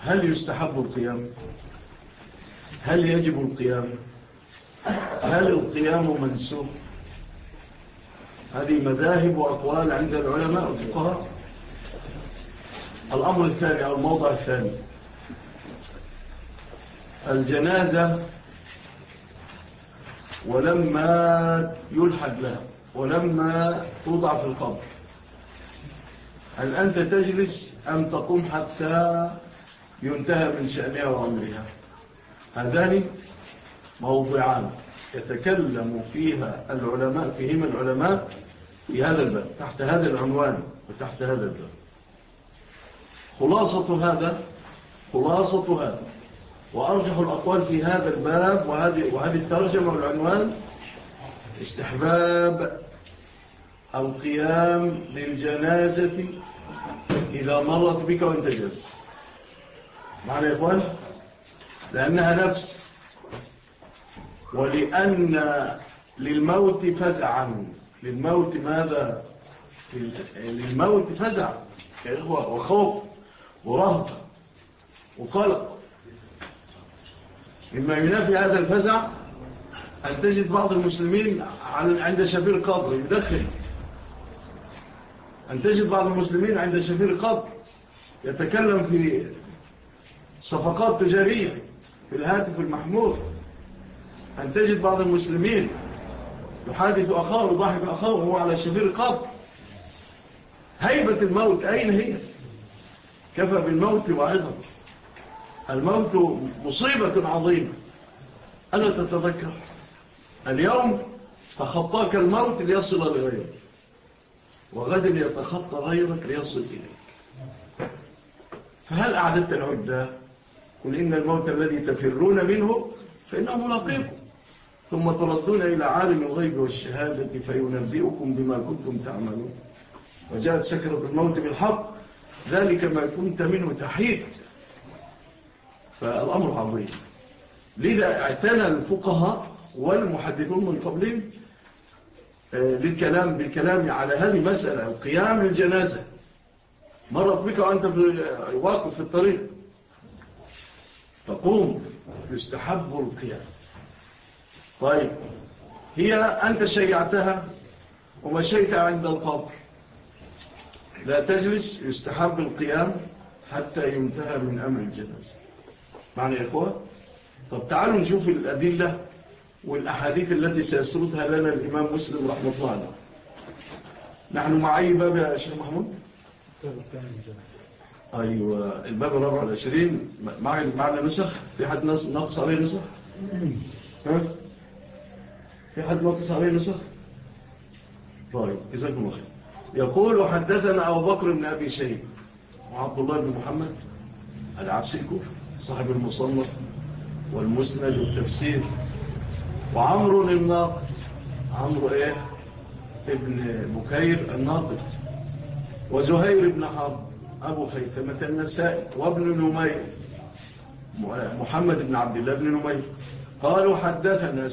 هل يستحب القيام؟ هل يجب القيام؟ هل القيام منسوخ؟ هذه مذاهب وأقوال عند العلماء والفقهاء. الأمر الثاني أو الموضع الثاني، الجنازة ولما يلحد لها ولما توضع في القبر، هل أنت تجلس أم تقوم حتى ينتهى من شأنها وأمرها؟ هذان موضوعان يتكلم فيها العلماء في هذا الباب، تحت هذا العنوان وتحت هذا الباب. خلاصة هذا وأرجح الأقوال في هذا الباب وهذه الترجمة والعنوان استحباب القيام للجنازة إذا مرت بك وانت جالس. معنى يا إخوان، لأنها نفس، ولأن للموت فزعا. للموت ماذا؟ للموت فزع يا إخوة، وخوف ورهبة وقلق. مما ينافي هذا الفزع أن تجد بعض المسلمين عند شفير القبر يدخل، أن تجد بعض المسلمين عند شفير القبر يتكلم في صفقات تجارية في الهاتف المحمول، أن تجد بعض المسلمين يحادث أخاه ويضحك أخاه وهو على شفير القبر. هيبة الموت أين هي؟ كفى بالموت وعظم. الموت مصيبة عظيمة. ألا تتذكر اليوم تخطاك الموت ليصل لغيرك، وغدا يتخطى غيرك ليصل إليك. فهل أعددت العدة؟ قل إن الموت الذي تفرون منه فإنه ملاقيكم، ثم تردون إلى عالم الغيب والشهادة فينبئكم بما كنتم تعملون. وجاءت سكرة الموت بالحق، ذلك ما كنت منه تحيد. فالأمر عظيم. لذا اعتنى الفقهاء والمحدثون من قبلهم بالكلام على هذه المسألة، القيام للجنازة مرت بك وأنت واقف في الطريق، تقوم، يستحب القيام. طيب، هي أنت شيعتها ومشيت عند القبر، لا تجلس، يستحب القيام حتى ينتهى من أمر الجنازة. معنى يا إخوة؟ طب تعالوا نشوف الأدلة والأحاديث التي سيسردها لنا الإمام مسلم رحمه الله عليه. نحن مع أي باب يا شيخ محمود؟ أيوة، الباب 24. معنا نسخ؟ في حد نقص عليه نسخ؟ ها؟ في حد نقص عليه نسخ؟ طيب، جزاكم الله خير. يقول: حدثنا أبو بكر بن أبي شيبة وعبد الله بن محمد العبسي الكوفي صاحب المصنف والمسند والتفسير، وعمرو الناقد، عمرو ابن بكير الناقد، وزهير بن حرب أبو خيثمة النسائي، وابن نمير محمد بن عبد الله بن نمير. قالوا: حدثنا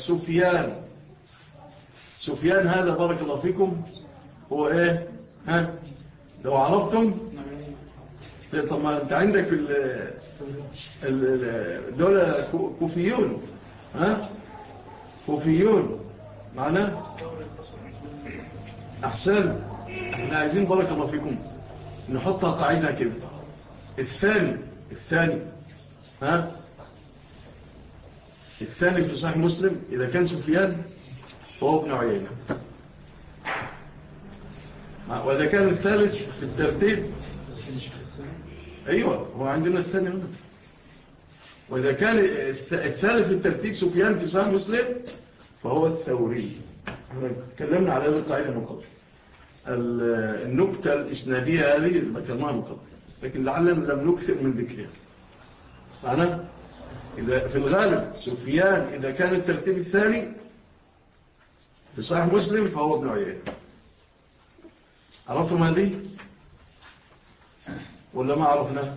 سفيان هذا بارك الله فيكم هو ها لو عرفتم. طب ما انت عندك دول كوفيون، ها كوفيون معنا. احسن، احنا عايزين بارك الله فيكم نحطها قاعدة كده. الثاني في صحيح مسلم إذا كان سفيان فهو ابن عيينة، وإذا كان الثالث في الترتيب، أيوة هو عندنا الثاني هنا، وإذا كان الثالث في الترتيب سفيان في صحيح مسلم فهو الثوري. احنا تكلمنا على هذه القاعدة من قبل. النكتة الإسنادية هذه ذكرناها من قبل، لكن لعلنا لم نكثر من ذكرها. معنى إذا في الغالب سفيان إذا كان الترتيب الثاني في صحيح مسلم فهو ابن عيينة. عرفتم هذه ولا ما عرفنا؟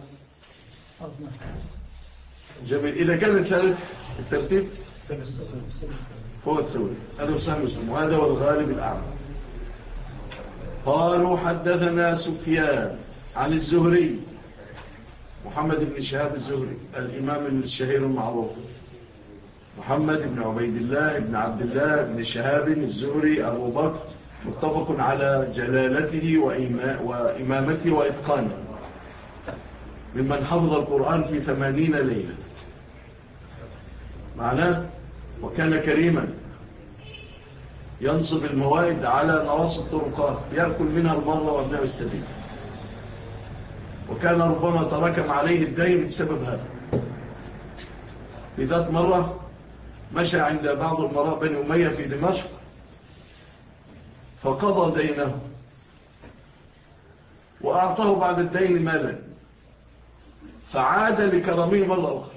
جميل. إذا كان الثالث الترتيب هو الثوري، هذا صحيح مسلم، وهذا هو الغالب الأعلى. قالوا: حدثنا سفيان عن الزهري محمد بن شهاب الزهري الإمام الشهير المعروف، محمد بن عبيد الله بن عبد الله بن شهاب الزهري أبو بكر، متفق على جلالته وإمامته وإتقانه، ممن حفظ القرآن في 80 ليلة معناه. وكان كريما ينصب الموائد على نواصي الطرقات يأكل منها المرة وابناء السبيل، وكان ربما تراكم عليه الدين بسبب هذا. في ذات مرة مشى عند بعض المراء بني أمية في دمشق فقضى دينه وأعطاه بعد الدين مالا، فعاد لكرمه مرة أخرى.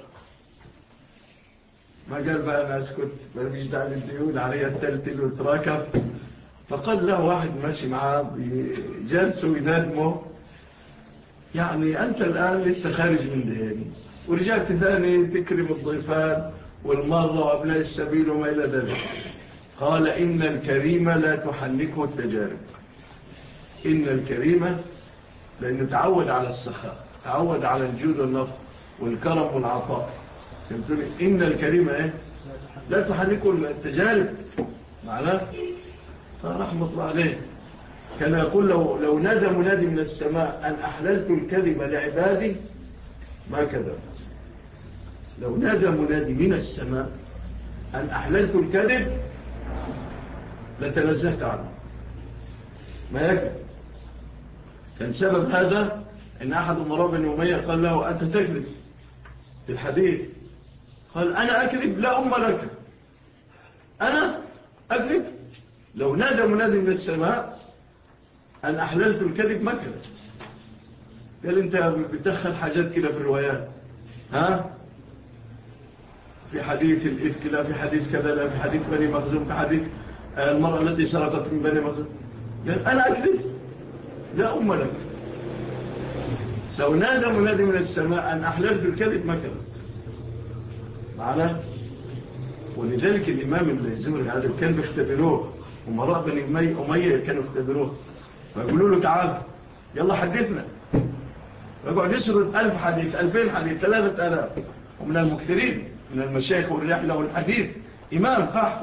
ما قال بقى أنا أسكت، ما فيش داعي للديون علي التلتل والتراكم. فقال له واحد ماشي معاه بجلسه وينادمه، يعني أنت الآن لسه خارج من دين ورجعت ثاني تكرم الضيفان والمرة وابناء السبيل وما إلى ذلك. قال إن الكريم لا تحنكه التجارب. إن الكريم لأنه تعود على السخاء، تعود على الجود والنفع والكرم والعطاء. فهمتوني؟ إن الكريم إيه؟ لا تحنكه التجارب معناه. فرحمة الله عليه كان يقول لو نادى منادي من السماء أن أحللت الكذب لعبادي ما كذب. لو نادى منادي من السماء أن أحللت الكذب لتنزهت عنه ما يكذب. كان سبب هذا أن أحد أمراء بني أمية قال له أنت تكذب في الحديث. قال أنا أكذب؟ لا أم لك، أنا أكذب. لو نادى منادي من السماء أن أحللت الكذب ما كذب. قال أنت بتدخل حاجات كده في الروايات، ها؟ في حديث الإفك، لا في حديث كذا، لا في حديث بني مخزوم، في حديث المرأة التي سرقت من بني مخزوم. قال أنا أكذب؟ لا أم لك. لو نادى منادي من السماء أن أحللت الكذب ما كذب معنا. ولذلك الإمام الزهري هذا كان بيختبروه، ومراء بني أمية كانوا يختبروه، فيقولوا له تعال يلا حدثنا، ويقعد يسرد 1000 حديث 2000 حديث 3000. ومن المكثرين من المشايخ والرحلة والحديث إمام فاحته،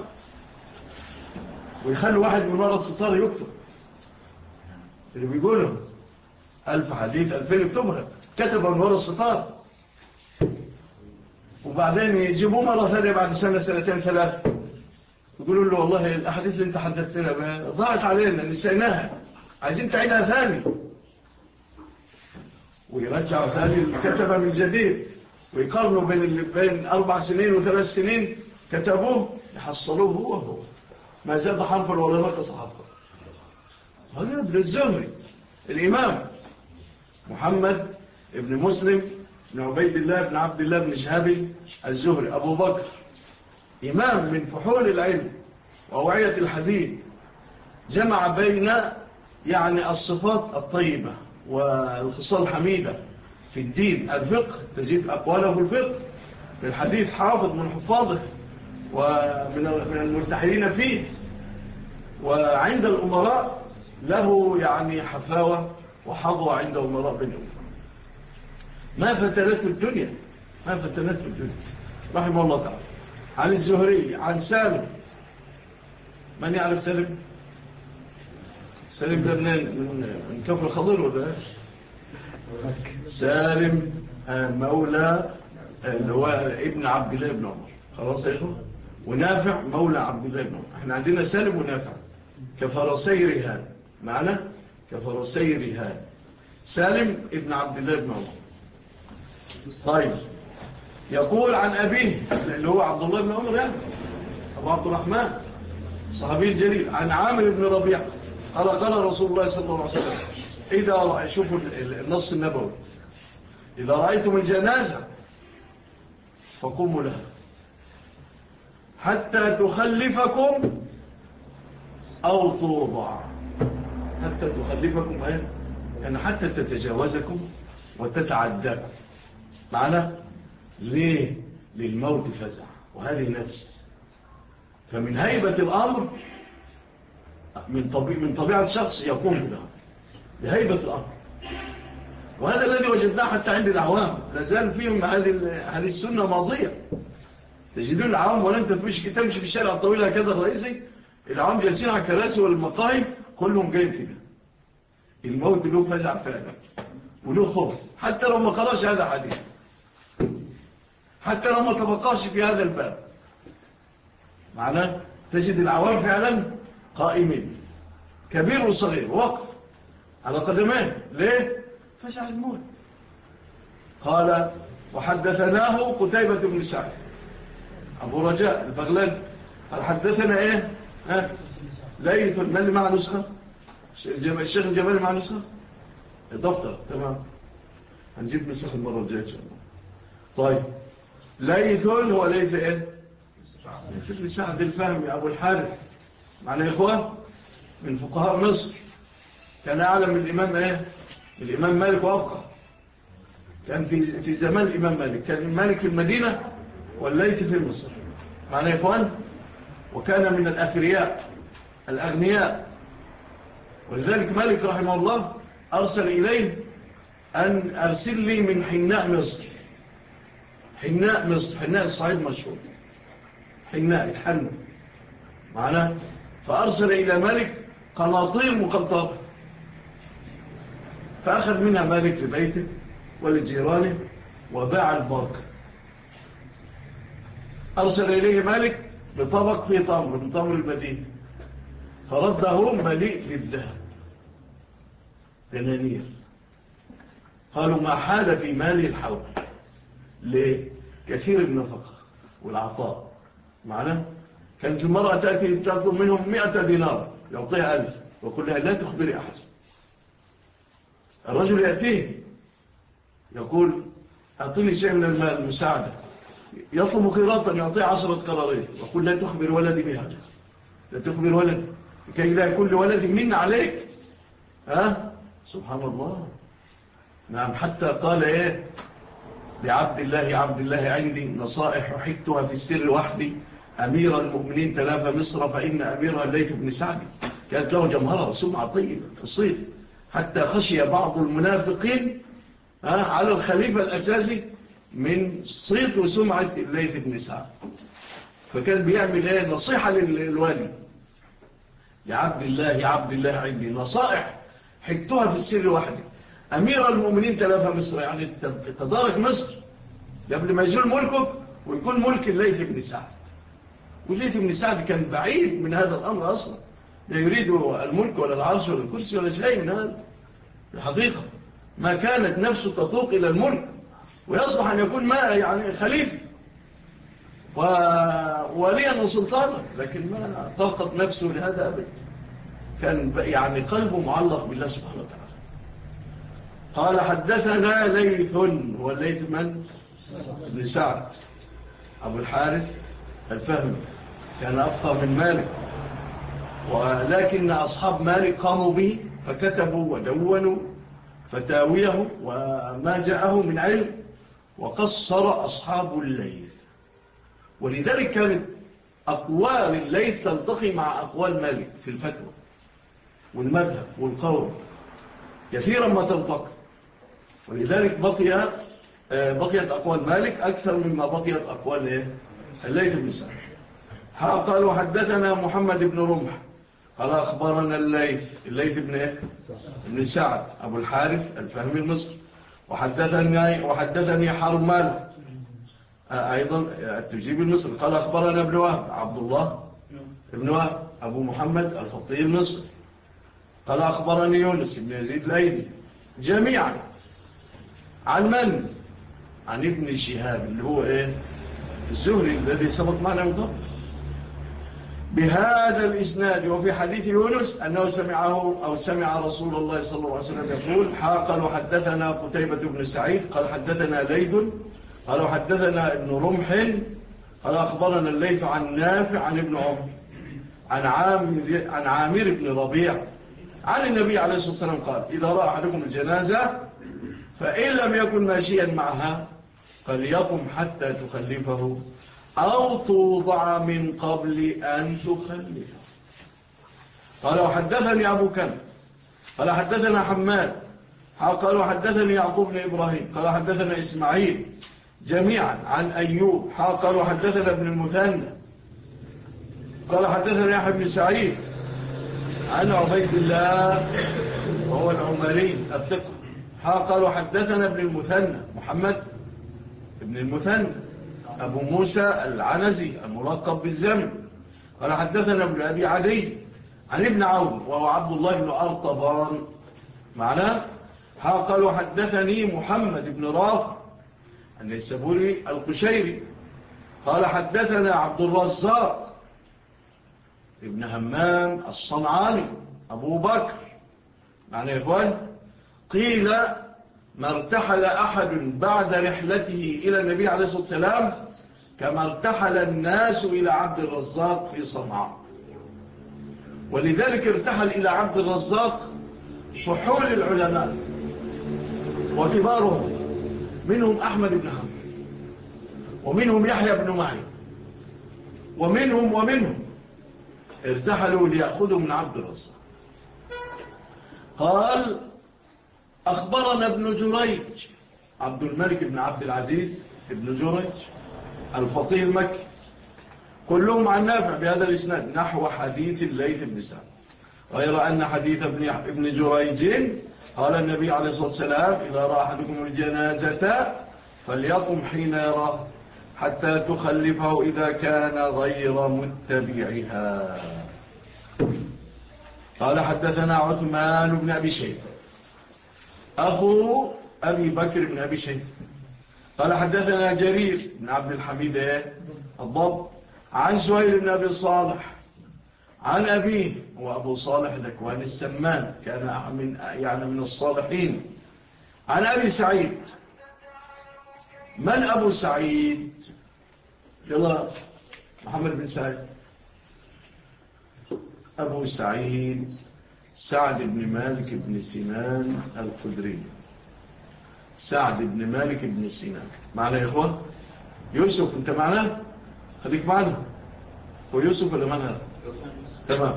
ويخلوا واحد من وراء الستار يكتب اللي بيقوله 1000 حديث 2000 يكتبها، كتبها من وراء الستار. وبعدين يجيبوه مرة ثانية بعد سنة سنتين ثلاثة، يقولوا له والله الأحاديث اللي انت حدثتنا بها ضاعت علينا نسيناها، عايزين تعيدها ثاني. ويرجعوا ثاني الكتبة من جديد، ويقارنوا بين 4 سنين و3 سنين كتبوه يحصلوه هو ما زاد حرفا ولا نقص حرفا. هذا ابن الزهري الإمام محمد ابن مسلم بن عبيد الله بن عبد الله بن شهاب الزهري أبو بكر، إمام من فحول العلم وأوعية الحديث، جمع بين يعني الصفات الطيبة والخصال الحميدة في الدين. الفقه تجد أقواله في الفقه، في الحديث حافظ من حفاظه ومن المرتحلين فيه. وعند الأمراء له يعني حفاوة وحظوة عند أمراء بنهم. ما فتنته الدنيا، ما فتنته الدنيا رحمه الله تعالى. عن الزهري عن سالم. من يعرف سالم؟ سالم ده من كفر الخضر ولا سالم مولى اللي هو ابن عبد الله بن عمر، خلاص يا اخوه. ونافع مولى عبد الله بن عمر. احنا عندنا سالم ونافع كفرسي رهان معنا، كفرسي رهان. سالم ابن عبد الله بن عمر. طيب يقول عن أبيه اللي هو عبد الله بن عمر يعني أبو عبد الرحمن صحابي الجليل، عن عامر بن ربيعة قال رسول الله صلى الله عليه وسلم إذا رأي، شوفوا النص النبوي، إذا رأيتم الجنازة فقوموا لها حتى تخلفكم أو توضع. حتى تخلفكم يعني حتى تتجاوزكم وتتعداكم معنا. ليه؟ للموت فزع، وهذه نفس. فمن هيبة الأمر من طبيعة شخص يقوم بها، بهيبة الأمر. وهذا الذي وجدناه حتى عند العوام، لازال فيهم هذه السنة ماضية. تجدون العوام ولن تمشي في الشارع الطويل هكذا الرئيسي، العوام جالسين على الكراسي والمقاهي كلهم جايين كده. الموت له فزع فعلا وله خوف، حتى لو ما قراش هذا حديث، حتى لو ما تبقاش في هذا الباب. معناه تجد العوام فعلا قائمين، كبير وصغير، وقف على قدمين. ليه؟ فزع الموت. قال وحدثناه قتيبة بن سعيد أبو رجاء البغلاني قال حدثنا إيه؟ ليث. من اللي مع نسخة؟ الشيخ الجمالي مع نسخة؟ دفتر. تمام، هنجيب نسخة المرة الجاية إن شاء الله. طيب، ليث هو ليث إيه؟ ليث بن سعد الفهمي أبو الحارث، معنى يا إخوان من فقهاء مصر، كان أعلم من الإمام إيه؟ الإمام مالك وأبقى. كان في زمان الإمام مالك، كان مالك في المدينة والليث في مصر، معنى يا إخوان. وكان من الأثرياء الأغنياء، ولذلك مالك رحمه الله أرسل إليه أن أرسل لي من حناء مصر. حناء مصر، حناء الصعيد مشهور، حناء الحن معنا. فأرسل إلى مالك قناطير مقنطرة، فأخذ منها مالك لبيته ولجيرانه وباع الباقي. أرسل إليه مالك بطبق فيه تمر من تمر المدينة، فرده مليء بالذهب دنانير. قالوا ما حال في مالي الحول. ليه؟ كثير النفقة والعطاء معنا. كانت المرأة تأتي تطلب منهم 100 دينار يعطيها 1000 وكلها لا تخبري أحد. الرجل يأتيه يقول أعطيني شيء من المال المساعدة، يطلب قراطا يعطيه 10 قراريط ويقول لا تخبر ولدي بهذا، لا تخبر ولدي كي لا يكون لولدي من عليك. سبحان الله. نعم، حتى قال إيه لعبد الله عبد الله عندي نصائح حكتها في السر وحدي، أمير المؤمنين تلاف مصر فإن أميرها الليث بن سعد. كانت له جمهرة وسمعة طيبة تصير، حتى خشي بعض المنافقين على الخليفة الأساسي من صيت وسمعة الليث بن سعد. فكان بيعمل ايه نصيحة للوالي لعبد الله عبد الله عندي نصائح حكتها في السر وحدي، أمير المؤمنين تلاف مصر، يعني تدارك مصر قبل ما يزول ملكك ويكون ملك الليث بن سعد. والليث بن سعد كان بعيد من هذا الأمر أصلا، لا يريد الملك ولا العرش ولا الكرسي ولا شيء من هذا. الحقيقة ما كانت نفسه تطوق إلى الملك ويصلح أن يكون ما يعني خليفة ووليا وسلطانا، لكن ما طاقت نفسه لهذا أبدا. كان يعني قلبه معلق بالله سبحانه وتعالى. قال حدثنا ليث، والليث من؟ بن سعد أبو الحارث الفهمي، كان أبقى من مالك، ولكن أصحاب مالك قاموا به فكتبوا ودونوا فتاويه وما جاءه من علم، وقصر أصحاب الليث. ولذلك كانت أقوال الليث تلتقي مع أقوال مالك في الفتوى والمذهب والقول، كثيرا ما تلتقي. ولذلك بقيت أقوال مالك أكثر مما بقيت أقوال الليث بن سعد. قالوا حدثنا محمد بن رمح قال أخبرنا الليث بن سعد أبو الحارث الفهمي المصري، وحدثني حرمال أيضا التجيب المصري قال أخبرنا ابن وهب عبد الله ابن وهب أبو محمد الخطي المصري قال أخبرني يونس بن يزيد الأيلي، جميعا عن من؟ عن ابن شهاب اللي هو الزهري الذي سبق معنا من قبل بهذا الإسناد. وفي حديث يونس أنه سمعه أو سمع رسول الله صلى الله عليه وسلم يقول قال حدثنا قتيبة بن سعيد قال حدثنا ليث قال حدثنا ابن رمح قال أخبرنا الليث عن نافع عن ابن عمر عن عامر بن ربيع عن النبي عليه الصلاة والسلام قال إذا رأى أحدكم الجنازة فإن لم يكن ماشيا معها فليقم حتى تخلفه أو توضع من قبل أن تخلفه. قال وحدثني أبو كم قال حدثنا حماد قال وحدثني يعقوب بن إبراهيم قال حدثنا إسماعيل جميعا عن أيوب قال وحدثنا ابن المثنى قال حدثنا يحيى بن سعيد عن عبيد الله وهو العمري الثقة قال وحدثنا ابن المثنى محمد ابن المثنى أبو موسى العنزي الملقب بالزمن قال حدثنا ابن أبي عدي عن ابن عون وهو عبد الله بن أرطبان معناه قال وحدثني محمد بن رافع النيسابوري القشيري قال حدثنا عبد الرزاق ابن همام الصنعاني أبو بكر معنى يا إخوان قيل ما ارتحل أحد بعد رحلته إلى النبي عليه الصلاة والسلام كما ارتحل الناس إلى عبد الرزاق في صنعاء ولذلك ارتحل إلى عبد الرزاق فحول العلماء وكبارهم منهم أحمد بن حنبل ومنهم يحيى بن معين ومنهم ارتحلوا ليأخذوا من عبد الرزاق قال أخبرنا ابن جريج عبد الملك بن عبد العزيز ابن جريج الفقيه المكي كلهم عن نافع بهذا الإسناد نحو حديث الليث بن سعد غير أن حديث ابن جريج قال النبي عليه الصلاة والسلام إذا رأى أحدكم الجنازة فليقم حين يراه حتى تخلفه إذا كان غير متبعها. قال حدثنا عثمان بن أبي شيبة أخو أبي بكر بن أبي شيبة قال حدثنا جرير بن عبد الحميد الضب عن سهيل بن أبي صالح عن أبيه وأبو صالح ذكوان السمان كان من الصالحين عن أبي سعيد. من أبو سعيد؟ يلا محمد بن سعيد. أبو سعيد سعد بن مالك بن سنان الخدري. سعد بن مالك بن سنان معنا يا إخوة؟ يوسف أنت معنا؟ خليك معنا. هو يوسف ولا من هذا؟ تمام.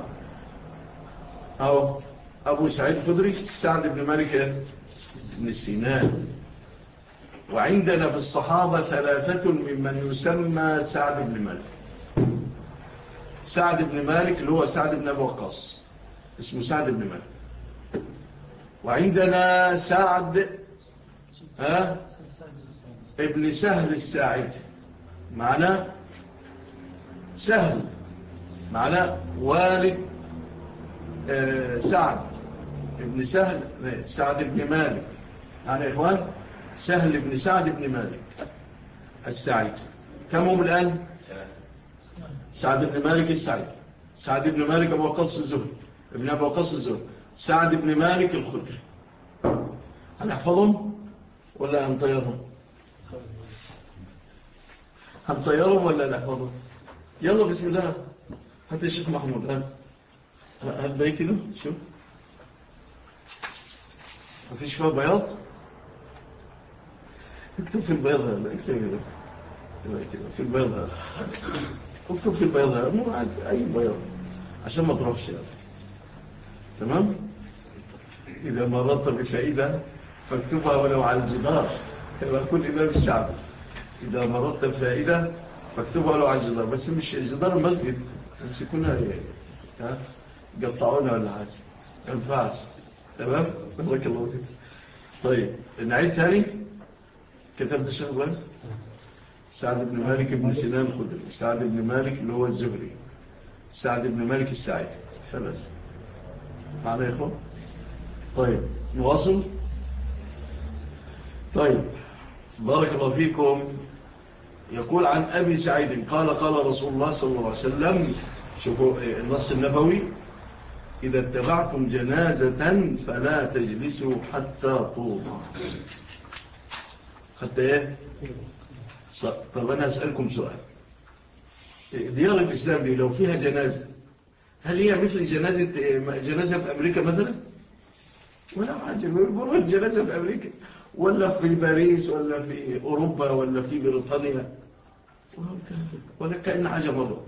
أبو سعيد الخدري سعد بن مالك بن سنان. وعندنا في الصحابة ثلاثة ممن يسمى سعد بن مالك. سعد بن مالك اللي هو سعد بن أبي وقاص اسمه سعد بن مالك. وعندنا سعد ابن سهل الساعدي معناه سهل معناه والد سعد ابن سهل سعد بن مالك معناه يا إخوان سهل بن سعد بن مالك الساعدي. كم هم الآن؟ سعد بن مالك الساعدي سعد بن مالك أبو وقاص الزهري ابن أبو وقاص الزهري سعد بن مالك الخدري. هنحفظهم ولا هنطيرهم؟ هنطيرهم ولا نحفظهم؟ يلا بسم الله. هات الشيخ محمود هات باي كده شوف مفيش فيها بياض. اكتب في البياض هذا اكتب كده في البياض هذا اكتب في البياض هذا مو اي بياض عشان ما تروحش يعني. تمام. اذا مررت بفائده فاكتبها ولو على الجدار كما يقول الامام الشعبي. اذا مررت بفائده فاكتبها ولو على الجدار بس مش جدار المسجد يمسكونها يقطعونها ولا حاجه ما ينفعش. تمام. بارك الله فيك. طيب نعيد ثاني. كتبت الشغل سعد بن مالك بن سنان الخدري سعد بن مالك اللي هو الزهري سعد بن مالك الساعدي. خلاص معنا يا اخوان. طيب نواصل. طيب بارك الله فيكم. يقول عن أبي سعيد قال قال رسول الله صلى الله عليه وسلم. شوفوا النص النبوي إذا اتبعتم جنازة فلا تجلسوا حتى توضع. حتى ايه؟ طب أنا أسألكم سؤال. ديار الإسلام دي لو فيها جنازة هل هي مثل جنازة في أمريكا مثلا؟ ولا حاجة. يقولوا الجنازة في أمريكا ولا في باريس ولا في أوروبا ولا في بريطانيا ولا كأن حاجة مرة.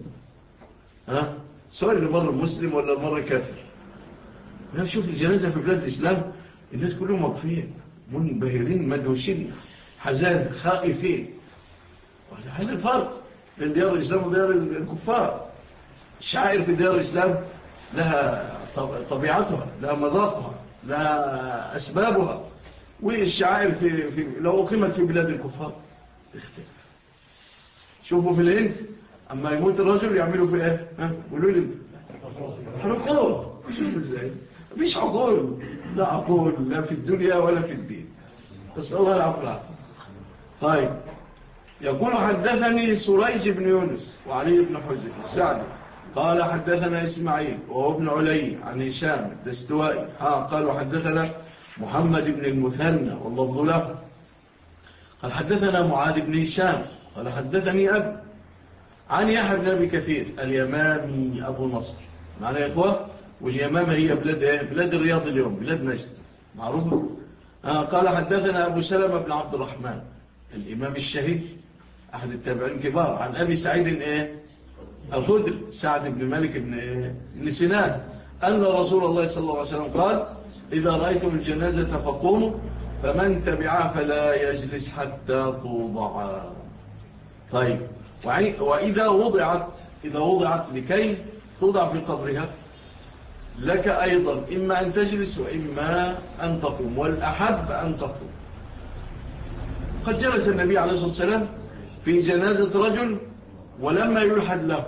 سؤال اللي مرة مسلم ولا مرة كافر. شوف الجنازة في بلاد الإسلام الناس كلهم واقفين منبهرين مدهوشين حزان خائفين. هذا الفرق بين ديار الإسلام وديار الكفار. الشعائر في ديار الإسلام لها طبيعتها، لها مذاقها، لها أسبابها، والشعائر لو أقيمت في بلاد الكفار تختلف. شوفوا في الهند أما يموت الرجل يعملوا في إيه؟ قولوا لي حرقوه. شوفوا إزاي مفيش عقول، لا عقول لا في الدنيا ولا في الدين. تسأل الله العفو. طيب يقول حدثني سريج بن يونس وعلي بن حجر السعدي قال حدثنا إسماعيل وهو ابن علي عن هشام الدستوائي قال حدثنا محمد بن المثنى واللفظ له قال حدثنا معاذ بن هشام قال حدثني أبي عن يحيى بن أبي كثير اليمامي أبو نصر معنى يا إخوة. واليمامة هي بلاد الرياض اليوم، بلاد نجد معروفة. قال حدثنا أبو سلمة بن عبد الرحمن الإمام الشهير أحد التابعين الكبار عن أبي سعيد الخدري سعد بن مالك بن سنان أن رسول الله صلى الله عليه وسلم قال إذا رأيتم الجنازة فقوموا فمن تبعها فلا يجلس حتى توضع. طيب وإذا وضعت لكي توضع في قبرها لك أيضا إما أن تجلس وإما أن تقوم، والأحب أن تقوم. قد جلس النبي عليه الصلاة والسلام في جنازة رجل ولما يلحد له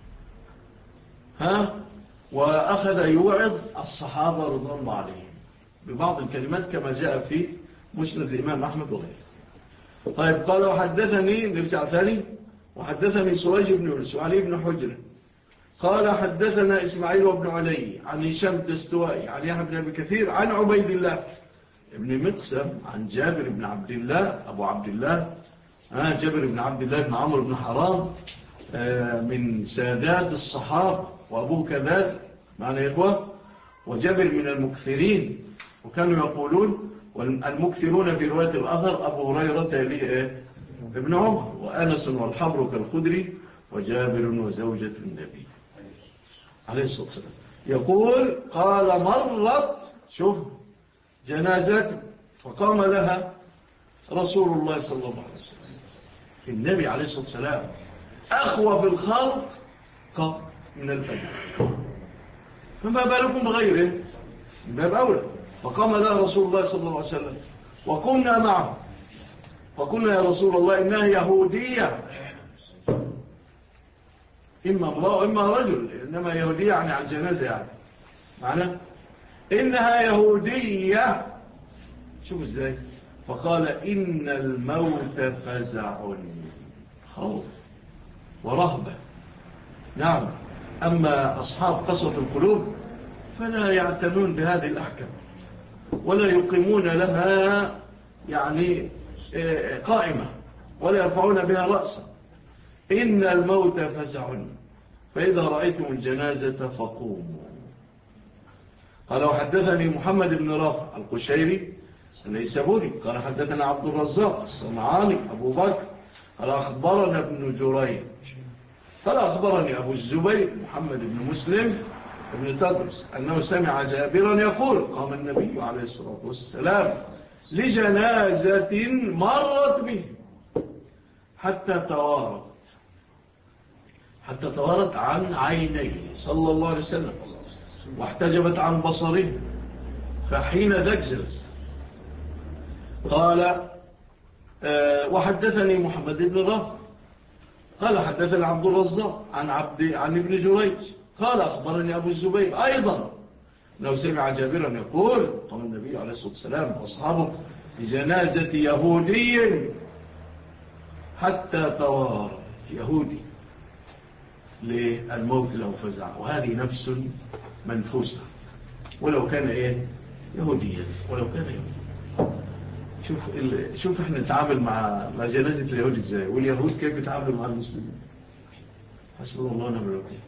وأخذ يوعظ الصحابة رضوان الله عليهم ببعض الكلمات كما جاء في مسند الإمام أحمد وغيره. طيب قال وحدثني نرجع ثاني وحدثني سريج بن يونس وعلي بن حجر قال حدثنا إسماعيل وابن علي عن هشام الدستوائي عن يحيى بن أبي كثير عن عبيد الله ابن مقسم عن جابر بن عبد الله أبو عبد الله جابر بن عبد الله بن عمرو بن حرام من سادات الصحابة وأبوه كذلك معنى يا إخوة. وجابر من المكثرين وكانوا يقولون والمكثرون في رواية الأثر أبو هريرة ابن عمر وأنس والحبر كالخدري وجابر وزوجة النبي عليه الصلاة والسلام. يقول قال مرت شوف جنازة فقام لها رسول الله صلى الله عليه وسلم. النبي عليه الصلاة والسلام أخوف الخلق من الفجر، فما بالكم بغيره من باب أولى. فقام لها رسول الله صلى الله عليه وسلم وقمنا معه فقلنا يا رسول الله إنها يهودية، إما امرأة وإما رجل، إنما يهودية يعني عن جنازة يعني معنى إنها يهودية. شوف إزاي. فقال إن الموت فزع خوف ورهبة. نعم. أما أصحاب قسوة القلوب فلا يعتنون بهذه الأحكام ولا يقيمون لها يعني قائمة ولا يرفعون بها رأسا. إن الموت فزع فإذا رأيتم الجنازة فقوموا. قال وحدثني محمد بن رافع القشيري النيسابوري قال حدثنا عبد الرزاق الصنعاني أبو بكر قال أخبرنا ابن جريج قال أخبرني أبو الزبير محمد بن مسلم ابن تدرس أنه سمع جابرا يقول قام النبي عليه الصلاة والسلام لجنازة مرت به حتى توارت عن عينيه صلى الله عليه وسلم واحتجبت عن بصره فحين دجلس قال وحدثني محمد بن رافع قال حدثنا عبد الرزاق عن ابن جريج قال أخبرني أبو الزبير أيضا لو سمع جابرا يقول قال النبي عليه الصلاة والسلام وأصحابه بجنازة يهودي حتى توارى يهودي للموت له فزع، وهذه نفس منفوسة ولو كان يهوديا ولو كان يهودي. شوف احنا نتعامل مع جنازة اليهود ازاي واليهود كيف يتعاملوا مع المسلمين. حسب الله ونعم الوكيل.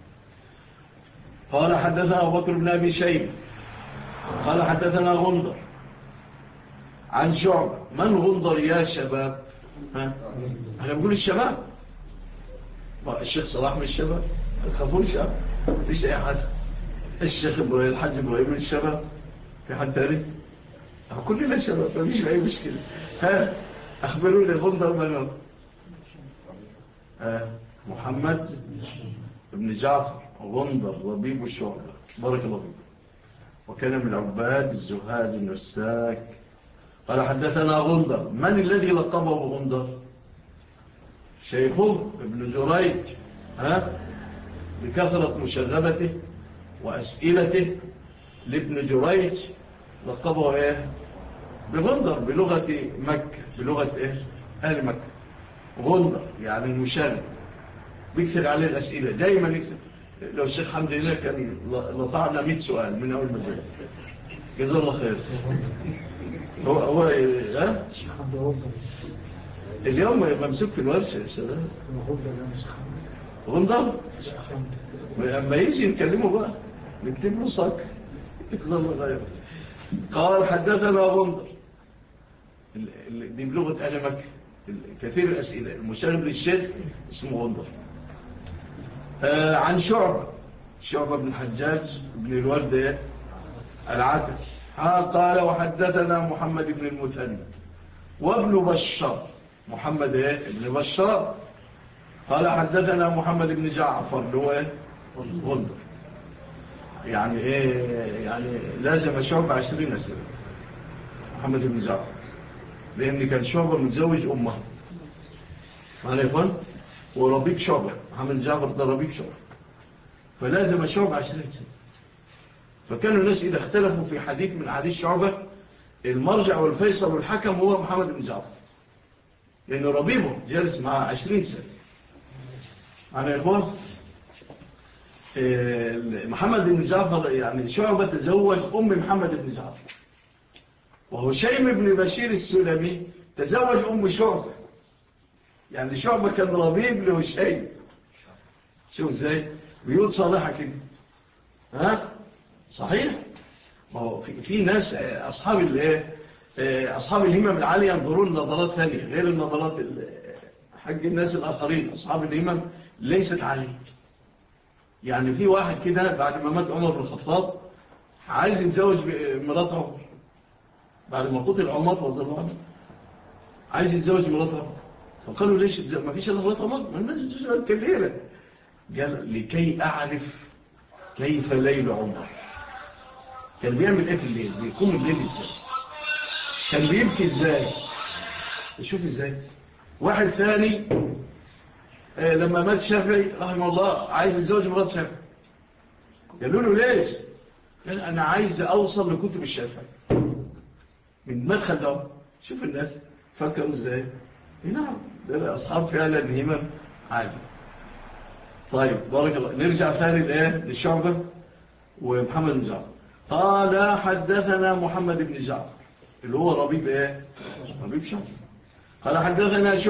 قال حدثنا أبو بكر بن أبي شيبة قال حدثنا غندر عن شعبة. من غندر يا شباب؟ احنا بنقول الشباب. الشيخ صلاح من الشباب الخفور شباب ليش أي حد. الشيخ إبراهيم الحاج إبراهيم من الشباب في حد تاني كلنا شباب مفيش أي مشكلة. ها أخبروني غندر من هو؟ محمد بن جعفر غندر ربيب الشعبة بارك الله فيك. وكان من عباد الزهاد النساك. قال حدثنا غندر. من الذي لقبه غندر؟ شيخه ابن جريج بكثرة مشاغبته وأسئلته لابن جريج لقبه بغندر بلغة مكة، بلغة أهل مكة. غندر يعني المشاغب، بيكثر عليه الأسئلة دايما يكثر. لو الشيخ حمد الله كان لطعنا 100 سؤال من أول مجال. جزا الله خير. هو اليوم ممسوك في الورشة يا سلام. غندر أما يجي نكلمه بقى نكتب له صك. جزا الله خير. قال حدثنا غندر دي بلغة أهل مكة، كثير الأسئلة. المشاغب للشيخ اسمه غندر. عن شعبة بن الحجاج بن الورد العتكي قال وحدثنا محمد بن المثنى وابن بشار. محمد ابن بشار قال حدثنا محمد بن جعفر اللي هو غندر. يعني يعني لازم شعبة 20 سنة محمد بن جعفر، لأن كان شعبة متزوج أمه معنا يا إخوان. وربيب شعبة محمد جعفر ده ربيب شعبة، فلازم شعبة 20 سنة. فكانوا الناس إذا اختلفوا في حديث من حديث شعبة المرجع والفيصل والحكم هو محمد بن جعفر، لأنه ربيبه جالس معه 20 سنة معنا يا إخوان. محمد بن جعفر يعني شعبة تزوج أم محمد بن جعفر، وهشيم بن بشير السلمي تزوج أم شعبة. يعني شعبة كان ربيب لهشيم. شوف ازاي بيوت صالحة كده. صحيح. ما هو في ناس أصحاب الهمم العالية ينظرون نظرات ثانية غير النظرات حق الناس الآخرين. أصحاب الهمم ليست عالية. يعني في واحد كده بعد ما مات عمر بن الخطاب عايز يتزوج بمرات عمر، بعد ما قتل عمر رضي الله عنه عايز يتزوج مرات عمر. فقالوا ليش ما فيش الا مرات عمر؟ ما الناس تتزوج كثيرا. قال لكي أعرف كيف ليل عمر. كان بيعمل ايه في الليل؟ بيقوم الليل ازاي؟ كان بيبكي ازاي؟ شوف ازاي. واحد ثاني لما مات شافعي رحمه الله عايز يتزوج مرات شافعي. قالوا له ليش؟ قال انا عايز اوصل لكتب الشافعي من مدخل ده. شوف الناس فكروا ازاي. نعم ده اصحاب فعلا همم عالية. طيب بارك الله. نرجع ثاني للشعبة ومحمد بن جعفر. قال حدثنا محمد بن جعفر اللي هو ربيب ربيب شعبة. قال حدثنا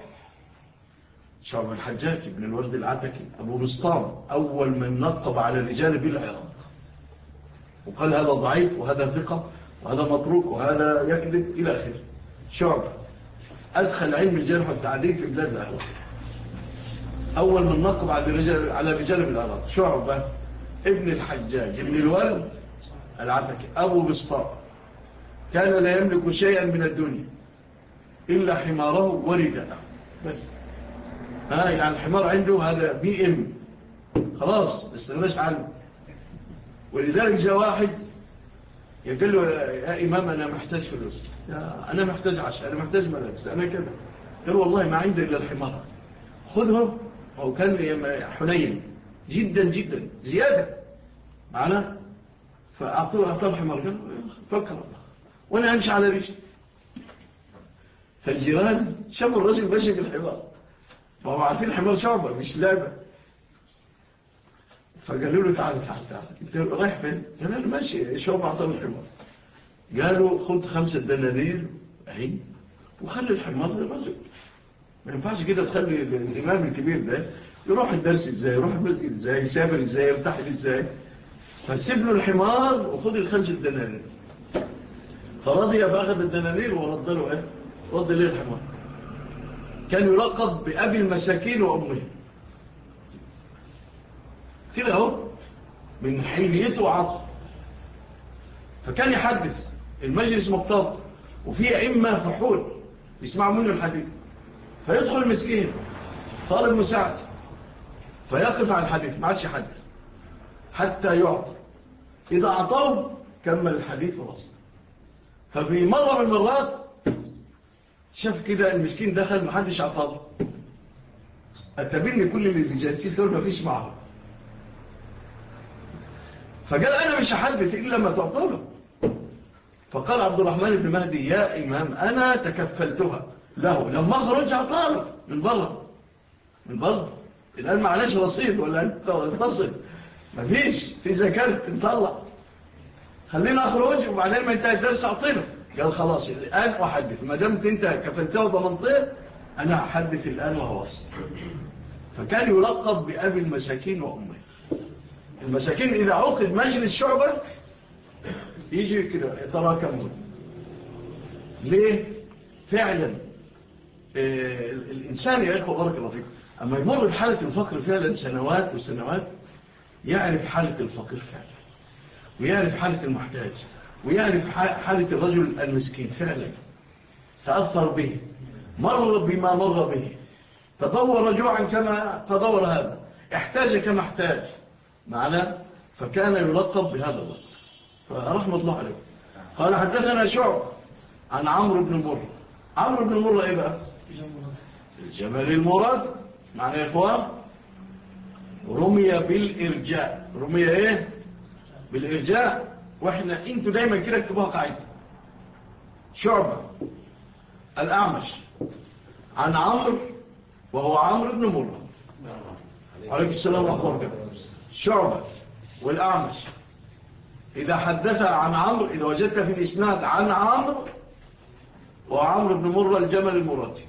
شعب الحجاج بن الورد العتكي أبو بسطام أول من نقب على الرجال بالعراق، وقال هذا ضعيف وهذا ثقة وهذا متروك وهذا يكذب إلى آخره. شعبة أدخل علم الجرح والتعديل في بلاد العراق، أول من نقب على الرجال بالعراق. شعبة ابن الحجاج ابن الورد العتكي أبو بسطام كان لا يملك شيئا من الدنيا إلا حماره ورداءه بس. يعني الحمار عنده هذا BM خلاص استغناش عنه. ولذلك جاء واحد يقول له يا إمام أنا محتاج فلوس، أنا محتاج عشاء، أنا محتاج ملابس، أنا كذا. قال والله ما عندي إلا الحمار، خذه. هو كان حنين جدا جدا زيادة معنا، فأعطوه الحمار. قال فكر وأنا أمشي على ريش. فالجيران شافوا الرجل ماشي بالحمار، فهم عارفين الحمار شعبة مش لعبة. فقالوا له تعال انت رايح فين؟ قال له ماشي شعبة عطاه الحمار. قالوا خد 5 دنانير اهي وخلي الحمار للرجل. ما ينفعش كده تخلي الإمام الكبير ده يروح الدرس ازاي، يروح المسجد ازاي، يسافر ازاي، يرتحل ازاي. فسيب له الحمار وخد ال5 دنانير. فرضي فأخذ الدنانير ورد له رد ليه الحمار. كان يلقب بأبي المساكين وأمه كده اهو من حليته وعطف. فكان يحدث المجلس مكتظ وفي أئمة فحول يسمعوا منه الحديث، فيدخل المسكين طالب مساعد فيقف على الحديث ما عادش حدث حتى يعطى، إذا أعطوه كمل الحديث ووصل. ففي مرة من المرات شاف كده المسكين دخل محدش أعطاه، أتبني كل اللي جالسين دول ما فيش معه، فقال أنا مش هحدث إلا ما تعطوه. فقال عبد الرحمن بن مهدي يا إمام أنا تكفلتها له، لما أخرج أعطاه من بره الآن معناش رصيد ولا تصل، ما فيش في زكاة تطلع، خلينا أخرج وبعدين ما انتهى الدرس أعطينه. قال خلاص الآن أحدث، ما دمت انت كفلته وضمنته أنا أحدث الآن وأواصل. فكان يلقب بأبي المساكين وأمه. المساكين إذا عقد مجلس شعبة يجي كده يتراكمون. ليه؟ فعلا الإنسان يا إخوة بارك الله فيكم أما يمر بحالة الفقر فعلا سنوات وسنوات يعرف حالة الفقير فعلا، ويعرف حالة المحتاج، ويعرف حالة الرجل المسكين فعلا، تأثر به، مر بما مر به، تدور جوعا كما تدور هذا، احتاج كما احتاج معنا، فكان يلقب بهذا الوقت فرحمة الله عليه. قال حدثنا شعب عن عمرو بن مرة. عمرو بن مرة ايه بقى؟ الجمل المراد معنى يا اخوان رمي بالإرجاء. رمي ايه؟ بالإرجاء. واحنا انتوا دايما كده اكتبوها قاعدة. شعبة الأعمش عن عمرو وهو عمرو بن مرة عليك السلام ورحمة الله. شعبة والأعمش إذا حدث عن عمرو، إذا وجدت في الإسناد عن عمرو وعمرو بن مرة الجمل المراتي،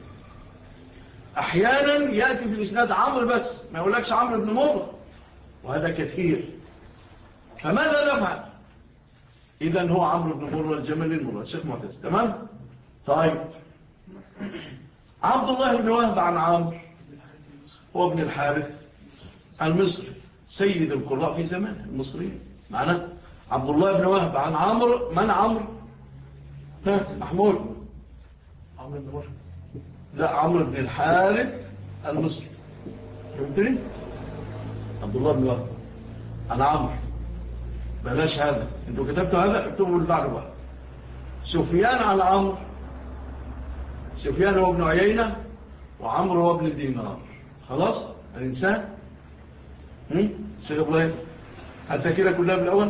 أحيانا يأتي في الإسناد عمرو بس ما يقولكش عمرو بن مرة، وهذا كثير. فماذا نفعل؟ إذن هو عمرو بن مرة الجمل المراتي. شيخ معتز تمام؟ طيب عبد الله بن وهب عن عمرو هو ابن الحارث المصري سيد القراء في زمان المصريين معنا. عبد الله بن وهب عن عمرو. من عمرو؟ محمود عمرو بن وهب، لا عمرو بن الحارث المصري، فهمتني؟ عبد الله بن وهب عن عمرو، بلاش هذا، انتوا كتبتوا هذا اكتبوا اللي بعده بقى. سفيان عن عمرو. سفيان هو ابن عيينة وعمرو هو ابن دينار. خلاص الإنسان شيخ إبراهيم حتى كده كلها بالأول.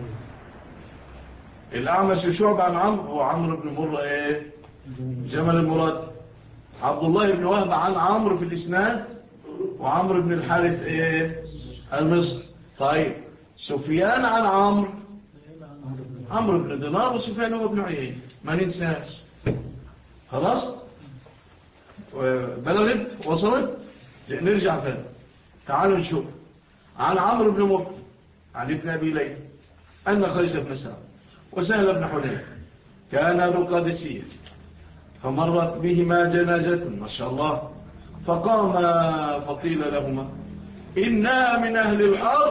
الأعمش شعب عن عمرو هو عمرو بن مرة ايه جمل المراد. عبد الله بن وهب عن عمرو في الإسناد وعمرو بن الحارث ايه المصر. طيب سفيان عن عمرو عمرو بن دينار وسفيان هو ابن عيينة ما ننساش. خلاص بلغت وصلت. نرجع ثاني تعالوا نشوف. عن عمرو بن مرة عن ابن أبي ليلى أن قيس بن سعد وسهل بن حنين كان بالقادسية فمرت بهما جنازة ما شاء الله فقاما فقيل لهما إنا من أهل الأرض،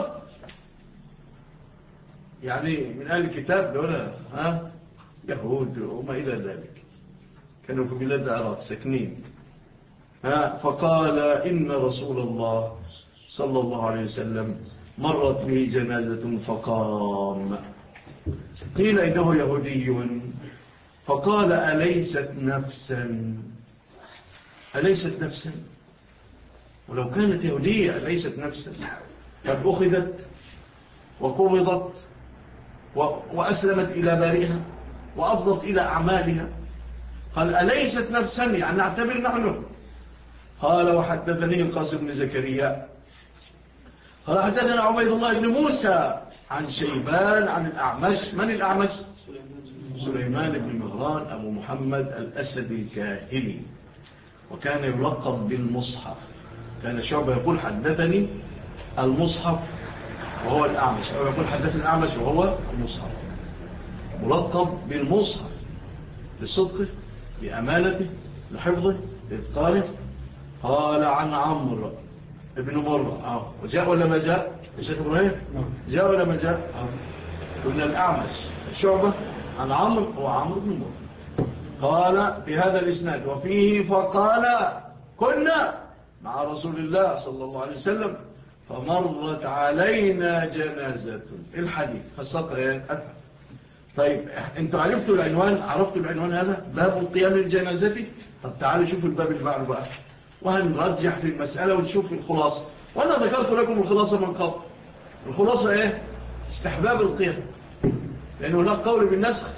يعني من أهل الكتاب دولة يهود وما إلى ذلك، كانوا في بلاد العراق ساكنين. فقال إن رسول الله صلى الله عليه وسلم مرت به جنازة فقام. قيل إنه يهودي فقال أليست نفسا؟ أليست نفسا؟ ولو كانت يهودية أليست نفسا قد أخذت وقبضت وأسلمت إلى بارئها وأفضت إلى أعمالها. قال أليست نفسا يعني نعتبر نحن. قال وحدثني القاسم بن زكريا قال حدثنا عبيد الله بن موسى عن شيبان عن الأعمش. من الأعمش؟ سليمان بن مهران أبو محمد الأسدي الكاهلي، وكان يلقب بالمصحف. كان شعبة يقول حدثني المصحف وهو الأعمش، أو يقول حدثني الأعمش وهو المصحف، ملقب بالمصحف لصدقه لأمانته لحفظه لإتقانه. قال عن عمرو ابن مرة وجاء ولا ما جاء؟ الشيخ إبراهيم جاء ولا ما جاء؟ قلنا الأعمش شعبة عن عمرو وعمرو بن مرة قال بهذا الإسناد وفيه فقال كنا مع رسول الله صلى الله عليه وسلم فمرت علينا جنازة الحديث فالساق أكثر. طيب انتوا عرفتوا العنوان هذا باب القيام للجنازة. طب تعالوا شوفوا الباب اللي بعده بقى وهنرجح في المسألة ونشوف الخلاصة. وأنا ذكرت لكم الخلاصة من قبل. الخلاصة ايه؟ استحباب القيام، لأن هناك قول بالنسخ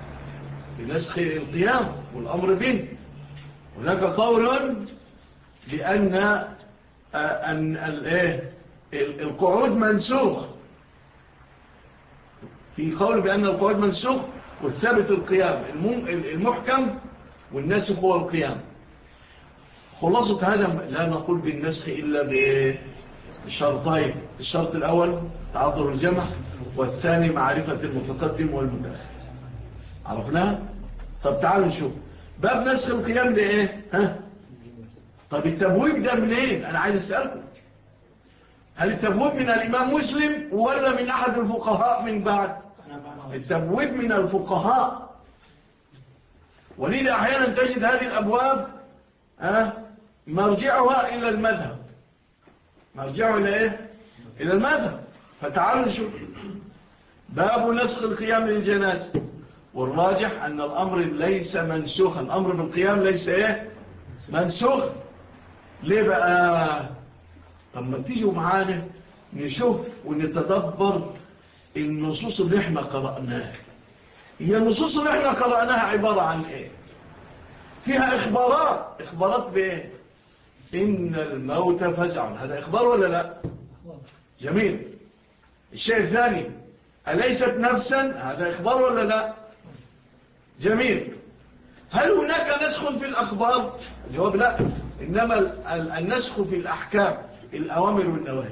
القيام والأمر به. هناك قول بأن القعود منسوخ. في قول بأن القعود منسوخ والثابت القيام. المحكم والناسخ هو القيام. خلاصة هذا لا نقول بالنسخ إلا بالشرطين. الشرط الأول تعذر الجمع، والثاني معرفة المتقدم والمتأخر. عرفناها؟ طب تعالوا نشوف باب نسخ القيام لإيه؟ طب التبويب ده منين؟ أنا عايز أسألكم، هل التبويب من الإمام مسلم ولا من أحد الفقهاء من بعد؟ التبويب من الفقهاء. ولذا أحيانا تجد هذه الأبواب مرجعها إلى المذهب. مرجعها إلى إيه؟ إلى المذهب. فتعالوا نشوف باب نسخ القيام للجنازة. والراجح أن الأمر ليس منسوخا. الأمر بالقيام ليس إيه؟ منسوخ. ليه بقى؟ طب ما تيجوا معانا نشوف ونتدبر النصوص اللي احنا قرأناها. هي النصوص اللي احنا قرأناها عبارة عن ايه؟ فيها اخبارات بايه؟ ان الموت فزع. هذا اخبار ولا لا؟ جميل. الشيء الثاني أليست نفسا؟ هذا اخبار ولا لا؟ جميل. هل هناك نسخ في الأخبار؟ الجواب لا، إنما النسخ في الأحكام، الأوامر والنواهي.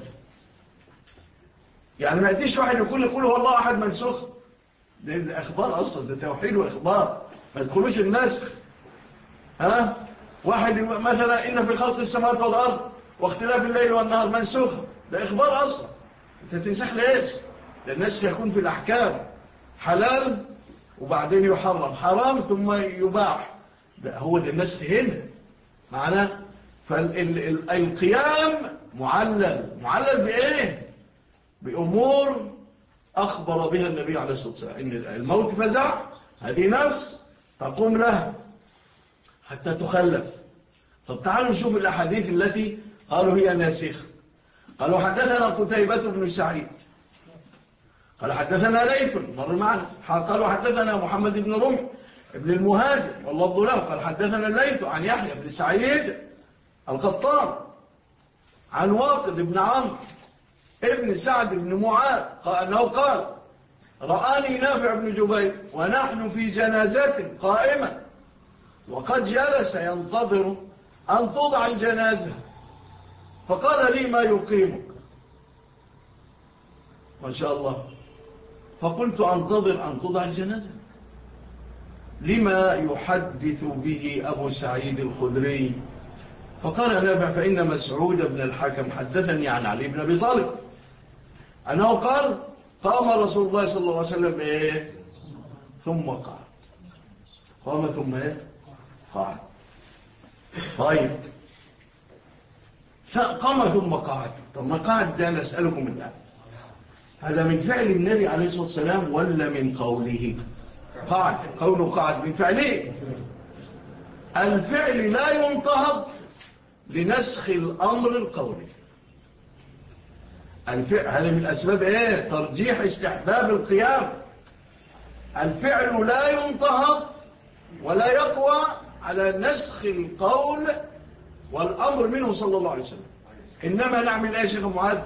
يعني ما يأتيش واحد يقول هو الله أحد منسوخ. ده أخبار أصلا، ده توحيد وإخبار، ما يدخلوش النسخ. واحد مثلا إن في خلق السماوات والأرض واختلاف الليل والنهار منسوخ، ده إخبار أصلا. أنت تنسخ ليش؟ ده النسخ يكون في الأحكام، حلال وبعدين يحرم، حرام ثم يباح. ده هو ده النسخ هنا معناه. فالقيام معلل بإيه؟ بأمور أخبر بها النبي عليه الصلاة والسلام. إن الموت فزع، هذه نفس تقوم لها حتى تخلف. طب تعالوا نشوف الأحاديث التي قالوا هي ناسخة. قالوا حدثنا قتيبة بن سعيد قال حدثنا ليث مر معنا. قالوا حدثنا محمد بن رمح ابن المهاجر واللفظ له قال حدثنا الليث عن يحيى بن سعيد القطان عن واقد بن عمرو ابن سعد بن معاذ أنه قال رآني نافع بن جبير ونحن في جنازة قائمة وقد جلس ينتظر أن توضع الجنازة فقال لي ما يقيمك؟ ما شاء الله. فقلت أنتظر أن توضع الجنازة. لما يحدث به أبو سعيد الخدري؟ فقال نافع فإن مسعود بن الحكم حدثني عن علي بن أبي طالب أنه قال قام رسول الله صلى الله عليه وسلم إيه؟ ثم قعد. قام ثم إيه؟ قعد. طيب قام ثم قعد. طب ما قعد ده نسألكم الآن، هذا من فعل النبي عليه الصلاة والسلام ولا من قوله؟ قعد. قوله قعد من فعله. الفعل لا ينتهض لنسخ الأمر القولي. هذا من أسباب إيه؟ ترجيح استحباب القيام. الفعل لا ينتهض ولا يقوى على نسخ القول والأمر منه صلى الله عليه وسلم. إنما نعمل يا شيخ معاذ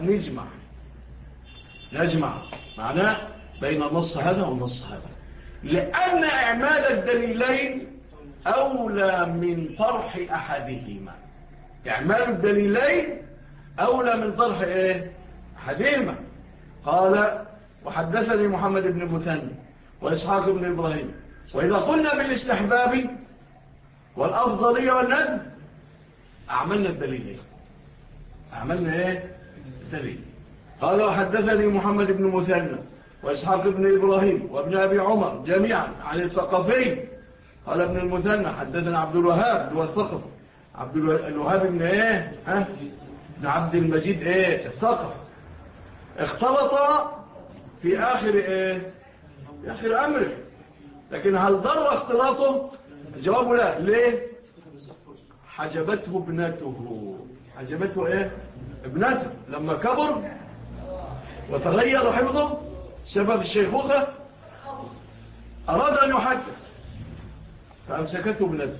نجمع معناه بين النص هذا والنص هذا، لأن إعمال الدليلين أولى من طرح أحدهما. إعمال الدليلين أولى من طرح إيه؟ أحدهما. قال وحدثني محمد بن مثنى وإسحاق بن إبراهيم. وإذا قلنا بالاستحباب والأفضلية والندب أعملنا الدليلين. أعملنا إيه؟ الدليل. قال وحدثني محمد بن مثنى وإسحاق بن إبراهيم وابن أبي عمر جميعا عن الثقفين. قال ابن المثنى حدثنا عبد الوهاب هو الثقف، عبد الوهاب بن إيه بن عبد المجيد إيه الثقف، اختلط في آخر إيه في آخر أمره. لكن هل ضر اختلاطه؟ الجواب لا. ليه؟ حجبته ابنته. حجبته إيه ابنته لما كبر وتغير حفظه سبب الشيخوخة، أراد أن يحدث فأمسكته ابنته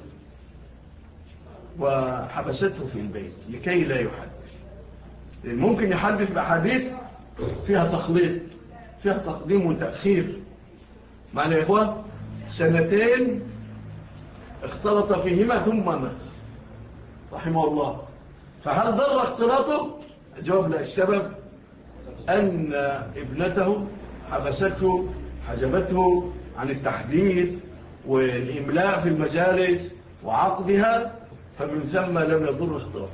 وحبسته في البيت لكي لا يحدث. ممكن يحدث بأحاديث فيها تخليط، فيها تقديم وتأخير. معنى يا إخوة 2 اختلط فيهما ثم مات رحمه الله. فهل ضر اختلاطه؟ الجواب لا. السبب أن ابنته حجبته عن التحديث والإملاء في المجالس وعقدها، فمن ثم لم يضر اختلاطه.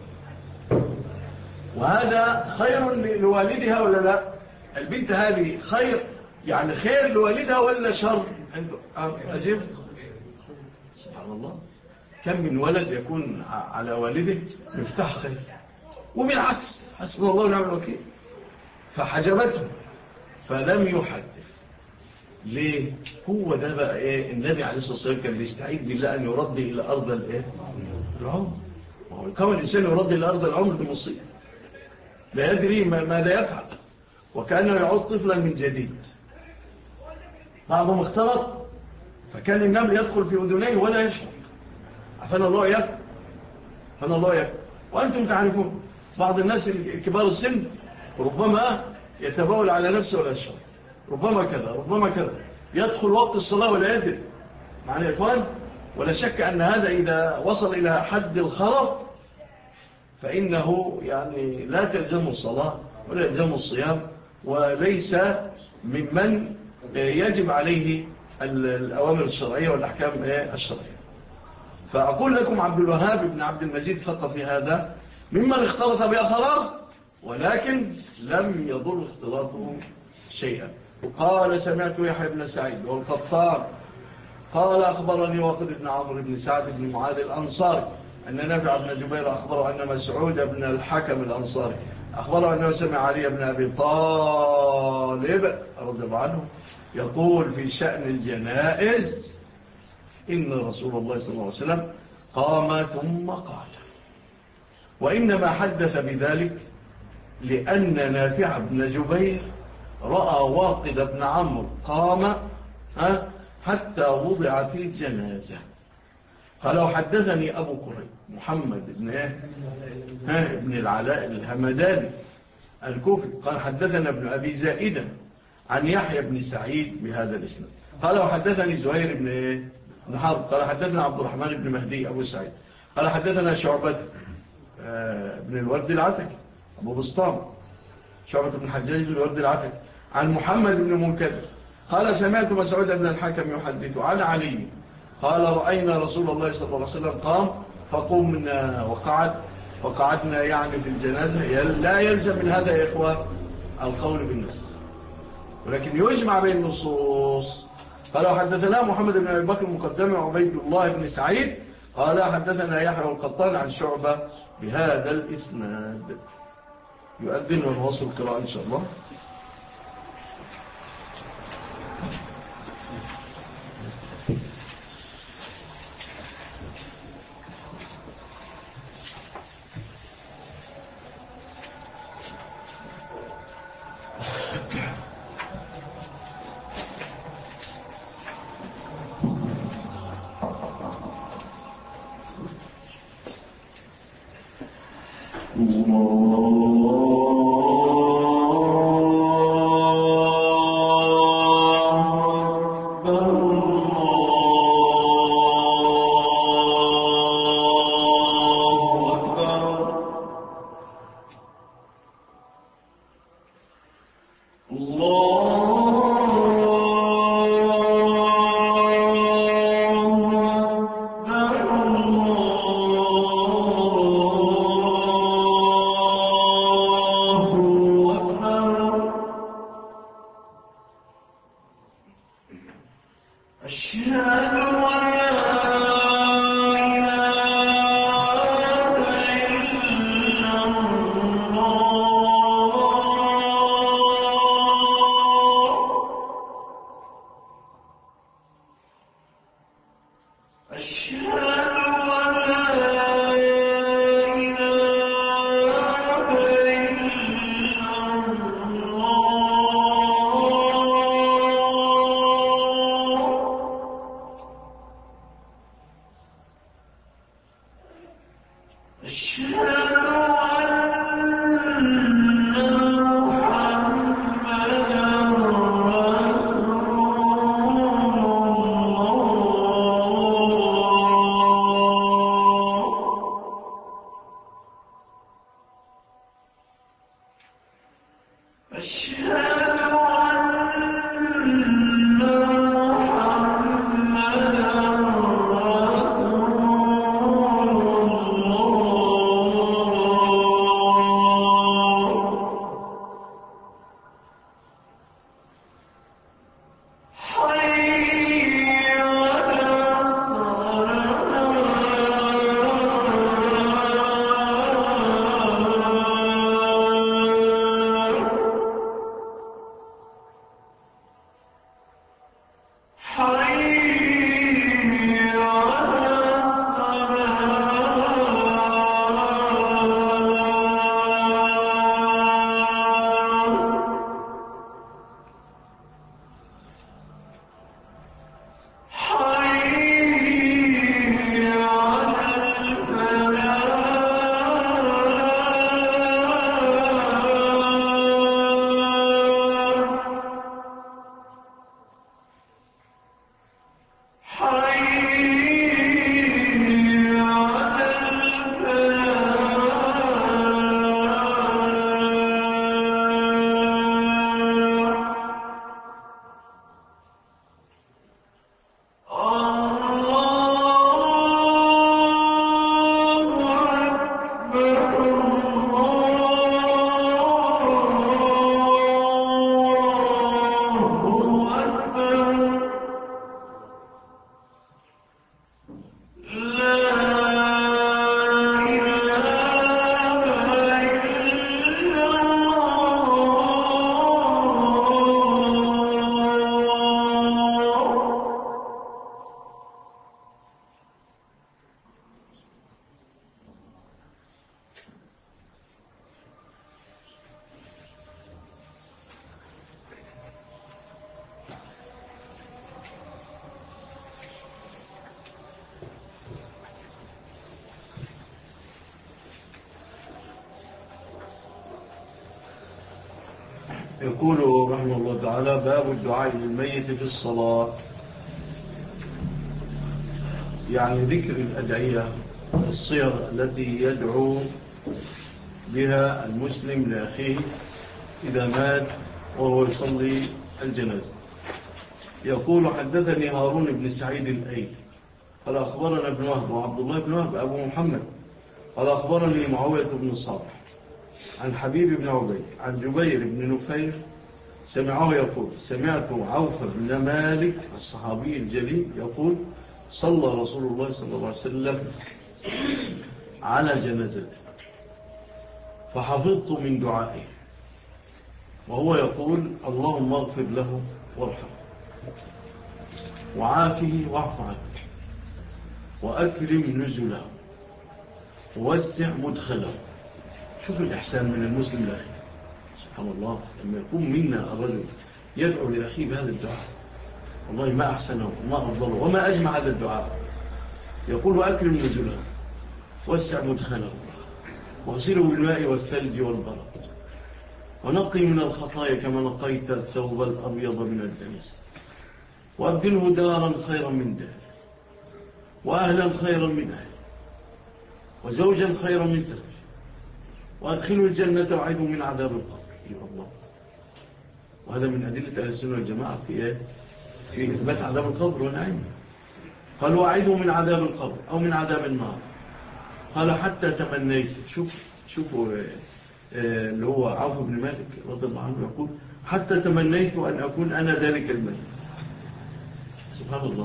وهذا خير لوالدها ولا لا؟ البنت هذه خير، يعني خير لوالدها ولا شر؟ أجيب سبحان الله. كم من ولد يكون على والده مفتاح خير، وبالعكس حسبنا الله ونعم الوكيل. فحجبته فلم يحدث. ليه؟ هو ده بقى إيه؟ النبي عليه الصلاة والسلام كان بيستعيد بالله أن يرد إلى أرض الإيه؟ العمر. كما الإنسان يرد إلى أرض العمر بمصير لا يدري ماذا يفعل، وكأنه يعود طفلا من جديد. بعضهم اختلط فكان النمل يدخل في أذنيه ولا يشعر. عفان الله يكفر، عفان الله يكفر. وأنتم تعرفون بعض الناس الكبار السن ربما يتبول على نفسه ولا يشعر، ربما كذا ربما كذا، يدخل وقت الصلاة ولا يدري. معنى يا إخوان، ولا شك أن هذا إذا وصل إلى حد الخرط فإنه يعني لا تلزم الصلاة ولا يلزم الصيام، وليس ممن يجب عليه الأوامر الشرعية والأحكام الشرعية. فأقول لكم عبد الوهاب بن عبد المجيد الثقفي هذا ممن اختلط بآخرين ولكن لم يضر اختلاطه شيئا. قال سمعت يحيى بن سعيد والقطان قال أخبرني واقد بن عمرو بن سعد بن معاذ الأنصاري أن نافع بن جبير أخبره أن مسعود بن الحكم الأنصاري أخبره أنه سمع علي بن أبي طالب رضي الله عنه يقول في شأن الجنائز إن رسول الله صلى الله عليه وسلم قام ثم قال. وإنما حدث بذلك لأن نافع بن جبير رأى واقد بن عمرو قام حتى وضع في الجنازة. فلو حدثني أبو كريم محمد بن العلاء الهمداني الكوفي قال حدثنا ابن أبي زائدة عن يحيى بن سعيد بهذا الاسم. قال وحدثني زهير بن حرب قال حدثنا عبد الرحمن بن مهدي أبو سعيد قال حدثنا شعبة بن الورد العتكي أبو بسطام شعبة بن حجاج بن الورد العتكي عن محمد بن منكدر قال سمعت مسعود بن الحكم يحدث عن علي قال رأينا رسول الله صلى الله عليه وسلم قام فقمنا وقعدنا يعني في الجنازة. لا يلزم من هذا يا إخوة القول بالنسخ، ولكن يجمع بين النصوص. قال حدثنا محمد بن أبي بكر المقدم وعبيد الله بن سعيد قال حدثنا يحيى القطان عن شعبة بهذا الإسناد. يؤذن ونواصل القراءة إن شاء الله. يقول رحمه الله تعالى: باب الدعاء للميت في الصلاة، يعني ذكر الأدعية الصيغ التي يدعو بها المسلم لأخيه إذا مات وهو يصلي الجنازة. يقول: حدثني هارون بن سعيد الأيلي قال أخبرنا ابن وهب وعبد الله بن وهب أبو محمد قال أخبرني معاوية بن صالح عن حبيب بن عبيد عن جبير بن نفير سمعه يقول: سمعت عوف بن مالك الصحابي الجليل يقول: صلى رسول الله صلى الله عليه وسلم على جنازته فحفظت من دعائه وهو يقول: اللهم اغفر له وارحمه وعافه واعف عنه وأكرم نزله ووسع مدخله. شوف الإحسان من المسلم لأخيه، سبحان الله. لما يكون منا الرجل يدعو لأخيه بهذا الدعاء، والله ما أحسنه وما أفضله وما أجمع هذا الدعاء. يقول: وأكرم نزله ووسع مدخله واغسله بالماء والثلج والبرد ونقي من الخطايا كما نقيت الثوب الأبيض من الدنس وأبدله دارا خيرا من دار وأهلا خيرا من أهل وزوجا خيرا من زوج وأدخلوا الجنة وعيدوا من عذاب القبر. يا الله. وهذا من أدلة أهل السنة والجماعة في إثبات عذاب القبر ونعيمه. قال: وعيدوا من عذاب القبر أو من عذاب النار. قال: حتى تمنيت. شوفوا اللي هو عوف بن مالك رضي الله عنه يقول: حتى تمنيت أن أكون أنا ذلك الملك. سبحان الله،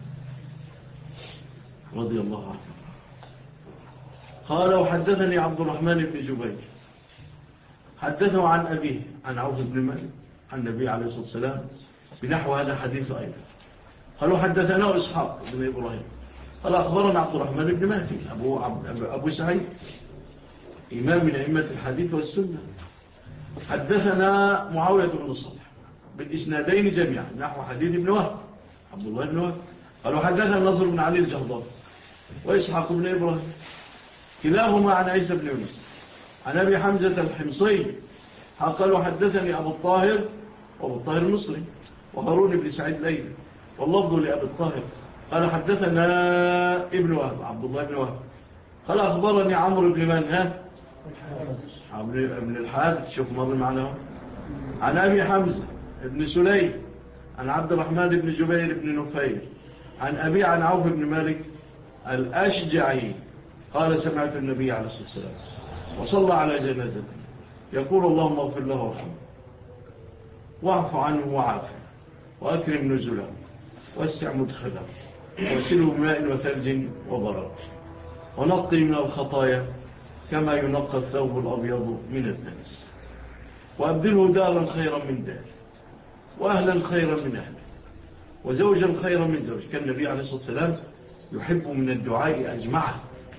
رضي الله عنه. قال: وحدثني عبد الرحمن بن جبير حدثه عن أبيه عن عوف بن مالك عن النبي عليه الصلاة والسلام بنحو هذا الحديث أيضا. قال: وحدثنا إسحاق بن إبراهيم قال: أخبرنا عبد الرحمن بن مهدي أبو سعيد إمام من أئمة الحديث والسنة. حدثنا معاوية بن صالح بالإسنادين جميعا نحو حديث ابن وهب عبد الله بن وهب. قال: وحدثنا النصر بن علي الجهضمي وإسحاق بن إبراهيم كلاهما عن عيسى بن يونس عن أبي حمزة الحمصي قال وحدثني أبو الطاهر المصري وهارون بن سعيد ليلى واللفظ لأبي الطاهر قال حدثنا ابن وهب عبد الله بن وهب قال أخبرني عمرو بن من عمرو بن الحارث شوف ماضي معنا عن أبي حمزة بن سليم عن عبد الرحمن بن جبير بن نفير عن أبي عن عوف بن مالك الأشجعي قال سمعت النبي عليه الصلاة والسلام وصلى على جنازته يقول اللهم اغفر له وارحمه واعف عنه وعافه وأكرم نزله واسع مدخله واسله بماء وثلج وبرد ونقي من الخطايا كما ينقى الثوب الأبيض من الدنس وأبدله دارا خيرا من دار وأهلا خيرا من أهله وزوجا خيرا من زوج. كان النبي عليه الصلاة والسلام يحب من الدعاء أجمعه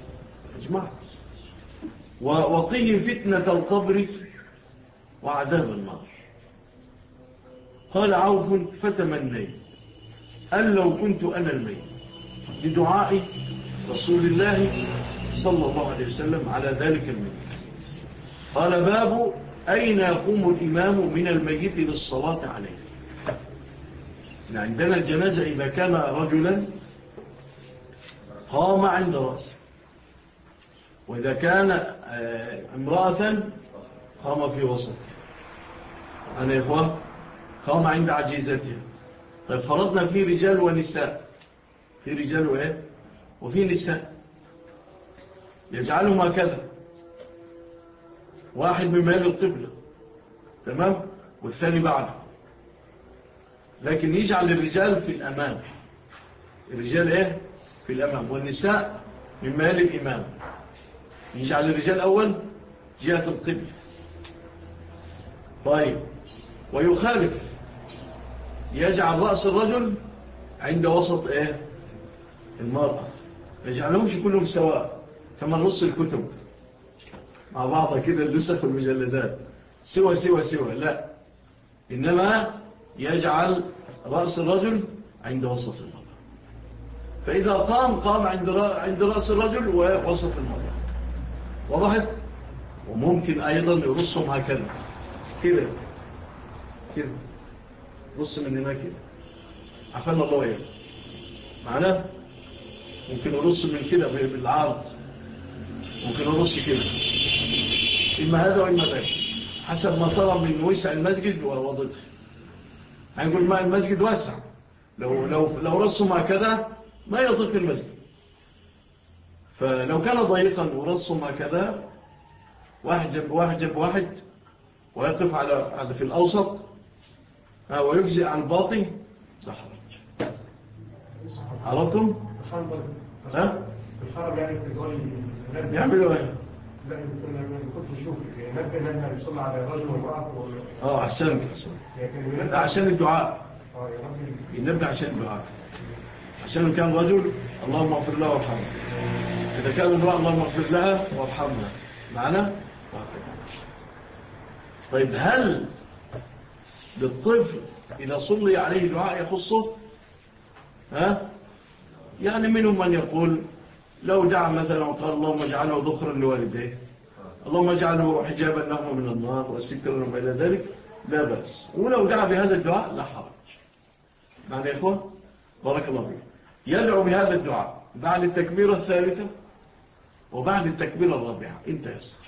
وقيه فتنة القبر وعذاب النار. قال عوف فتمنيت أن لو كنت أنا الميت لدعاء رسول الله صلى الله عليه وسلم على ذلك الميت. قال باب أين يقوم الإمام من الميت للصلاة عليه. عندنا الجنازة إذا كان رجلا قام عند رأسه وإذا كان امرأة قام في وسط أنا يا إخوان قام عند عجيزتها. طيب فرضنا في رجال ونساء في رجال وإيه وفي نساء يجعلهم هكذا واحد من ميل القبلة تمام والثاني بعده لكن يجعل الرجال في الأمام الرجال إيه في الأمام والنساء من ميل الإمام يجعل الرجال أول جهة القبلة. طيب ويخالف يجعل رأس الرجل عند وسط إيه المرأة يجعلهمش كلهم سواء كما نص الكتب مع بعض كده اللسخ والمجلدات سوى لا إنما يجعل رأس الرجل عند وسط المرأة. فإذا قام عند رأس الرجل ووسط المرأة وضحت. وممكن أيضا يرصهم هكذا كده رص من هنا كده عفان الله إيه معناه ممكن يرص من كده بالعرض ممكن يرص كده إما هذا وإما ذاك حسب ما ترى من وسع المسجد وضده. هنقول ما المسجد واسع لو رصهم هكذا ما يضيق المسجد. فلو كان ضيقا ورصهم هكذا واحد جنب واحد ويقف على في الأوسط ويجزئ عن الباطن لا حرج. عرفتم؟ الحرب يعني يعملوا ايه؟ لا كنت بشوف نبه لنا يصلي على رجل وامرأة أحسن عشان الدعاء ينبه عشان الدعاء عشان كان رجل اللهم اغفر له وارحمه إذا كان امرأة اللهم اغفر لها وارحمها معنا. طيب هل للطفل إذا صلي عليه دعاء يخصه يعني منهم من يقول لو دعا مثلا وقال اللهم اجعله ذخرا لوالديه اللهم اجعله حجابا لهم من النار وسترا لهم إلى ذلك لا بأس. ولو دعا بهذا الدعاء لا حرج. معنى يا إخوان بارك الله فيك يدعو بهذا الدعاء بعد التكبيرة الثالثة وبعد التكبيرة الرابعة انت يسر.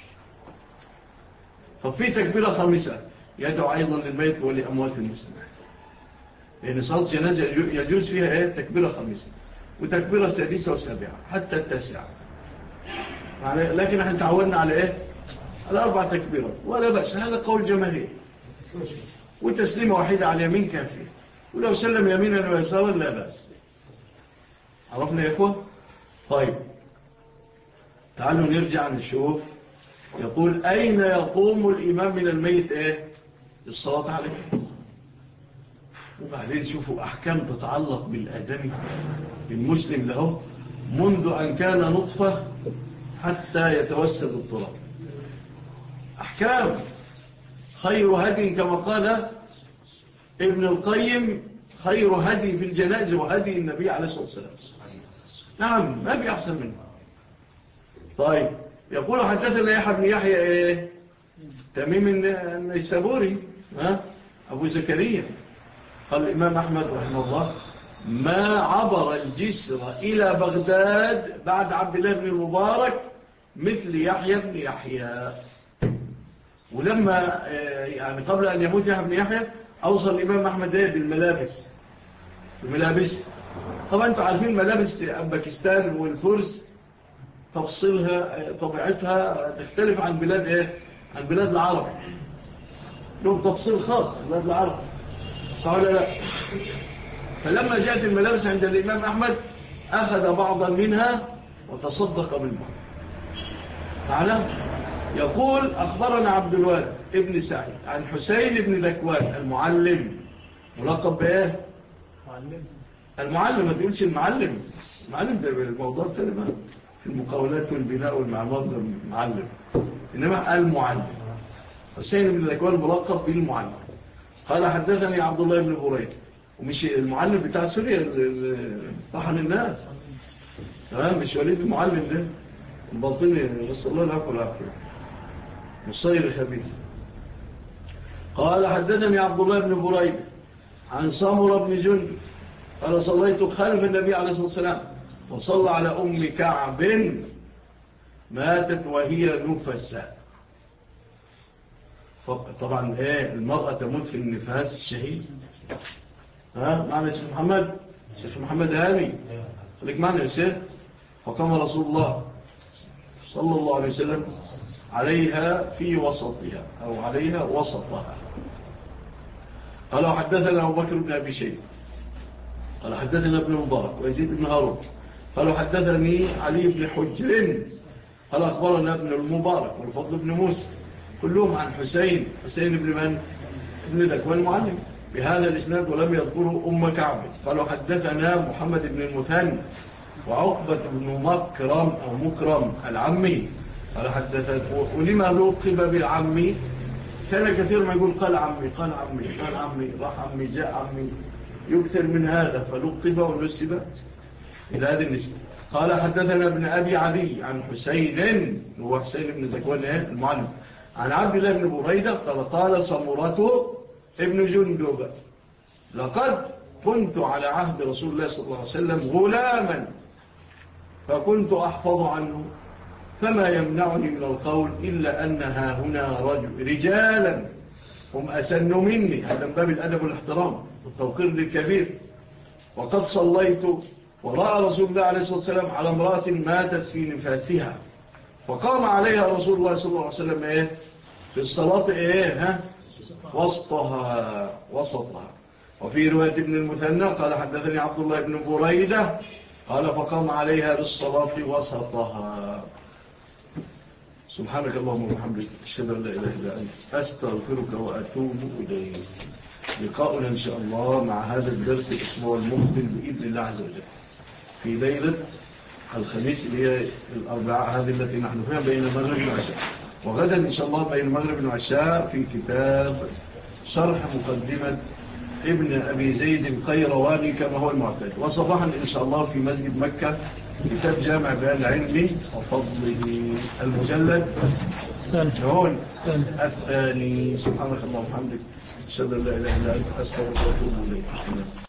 ففي تكبيرة خامسة يدعو أيضا للبيت ولأموات المسلمين لأن صلاة جنازة يجوز فيها ايه تكبيرة خامسة وتكبيرة سادسة وسابعة حتى التاسعة. لكن احنا تعودنا على ايه على 4 تكبيرات ولا بأس. هذا قول جماهير وتسليمة واحدة على اليمين كافية ولو سلم يمينا ويسارا لا بأس. عرفنا يا إخوة. طيب تعالوا نرجع نشوف. يقول أين يقوم الإمام من الميت ايه الصلاة عليه. وبعدين شوفوا أحكام تتعلق بالآدمي المسلم له منذ أن كان نطفة حتى يتوسد التراب. أحكام خير هدي كما قال ابن القيم خير هدي في الجنائز وهدي النبي عليه الصلاة والسلام. نعم ما في أحسن منه. طيب يقول حدثنا يحيى بن يحيى إيه؟ تميم النيسابوري أبو زكريا. قال الإمام أحمد رحمه الله ما عبر الجسر إلى بغداد بعد عبد الله بن المبارك مثل يحيى بن يحيى. ولما يعني قبل أن يموت يحيى بن يحيى أوصل الإمام أحمد بالملابس. طبعا أنتم عارفين ملابس باكستان والفرس تفصيلها طبيعتها تختلف عن بلاد عن بلاد العرب، لهم تفصيل خاص بلاد العرب، صح ولا لا؟ فلما جاءت الملابس عند الإمام أحمد أخذ بعضا منها وتصدق بالبعض. تعالى يقول أخبرنا عبد الوارث ابن سعيد عن حسين بن ذكوان المعلم، ملقب بإيه؟ المعلم. ما تقولش المعلم ده الموضوع تلمه في المقاولات والبناء والمعمار ده المعلم، إنما المعلم. حسين بن ذكوان ملقب بالمعلم. قال حدثني عبد الله بن بريد، ومش المعلم بتاع سوريا طحن الناس، مش وليد المعلم ده الباطني، بس الله العفو والعافية مصير خبيث. قال حدثني عبد الله بن بريد عن سمرة بن جندب قال صليت خلف النبي عليه الصلاة والسلام وصلى على أم كعب ماتت وهي نفساء. طبعا المرأة تموت في النفاس الشهيد. معنى الشيخ محمد هاني خليك معنا يا شيخ. فقام رسول الله صلى الله عليه وسلم عليها في وسطها أو عليها وسطها. قال حدثنا أبو بكر بن أبي شيبة قال حدثنا ابن مبارك ويزيد بن هارون قال حدثني علي بن حجر قال أخبرنا ابن المبارك والفضل بن موسى كلهم عن حسين بن من؟ ابن ذكوان المعلم بهذا الإسناد ولم يذكروا أم كعب. قالوا حدثنا محمد بن المثنى وعقبة بن مكرم العمي قال حدثت. ولما لقب بالعمي؟ كان كثير ما يقول قال عمي راح عمي جاء عمي، يكثر من هذا فلقب ونسب إلى هذه النسبة. قال حدثنا ابن أبي عدي عن حسين هو حسين بن ذكوان المعلم عن عبد الله بن بريدة قال سمرته ابن جندب لقد كنت على عهد رسول الله صلى الله عليه وسلم غلاما فكنت أحفظ عنه فما يمنعني من القول إلا أنها هنا رجالا هم أسن مني. هذا من باب الأدب والاحترام والتوقير للكبير. وقد صليت ورأى رسول الله عليه الصلاة والسلام على امرأة ماتت في نفاسها فقام عليها رسول الله صلى الله عليه وسلم في الصلاة وسطها. وفي رواية ابن المثنى قال حدثني عبد الله بن بريدة قال فقام عليها بالصلاة وسطها. سبحانك اللهم وبحمدك أشهد أن لا إله إلا أنت أستغفرك وأتوب إليك. لقاؤنا إن شاء الله مع هذا الدرس الأسبوع المقبل بإذن الله عز وجل في ليلة الخميس اللي هي الأربعاء هذه التي نحن فيها بين المغرب والعشاء، وغدا إن شاء الله بين المغرب والعشاء في كتاب شرح مقدمة ابن أبي زيد القيرواني كما هو المعتاد. وصباحا إن شاء الله في مسجد مكة كتاب جامع بيان العلم وفضله المجلد الثاني. سبحانك اللهم وبحمدك أشهد أن لا إله إلا أنت أستغفرك وأتوب إليك.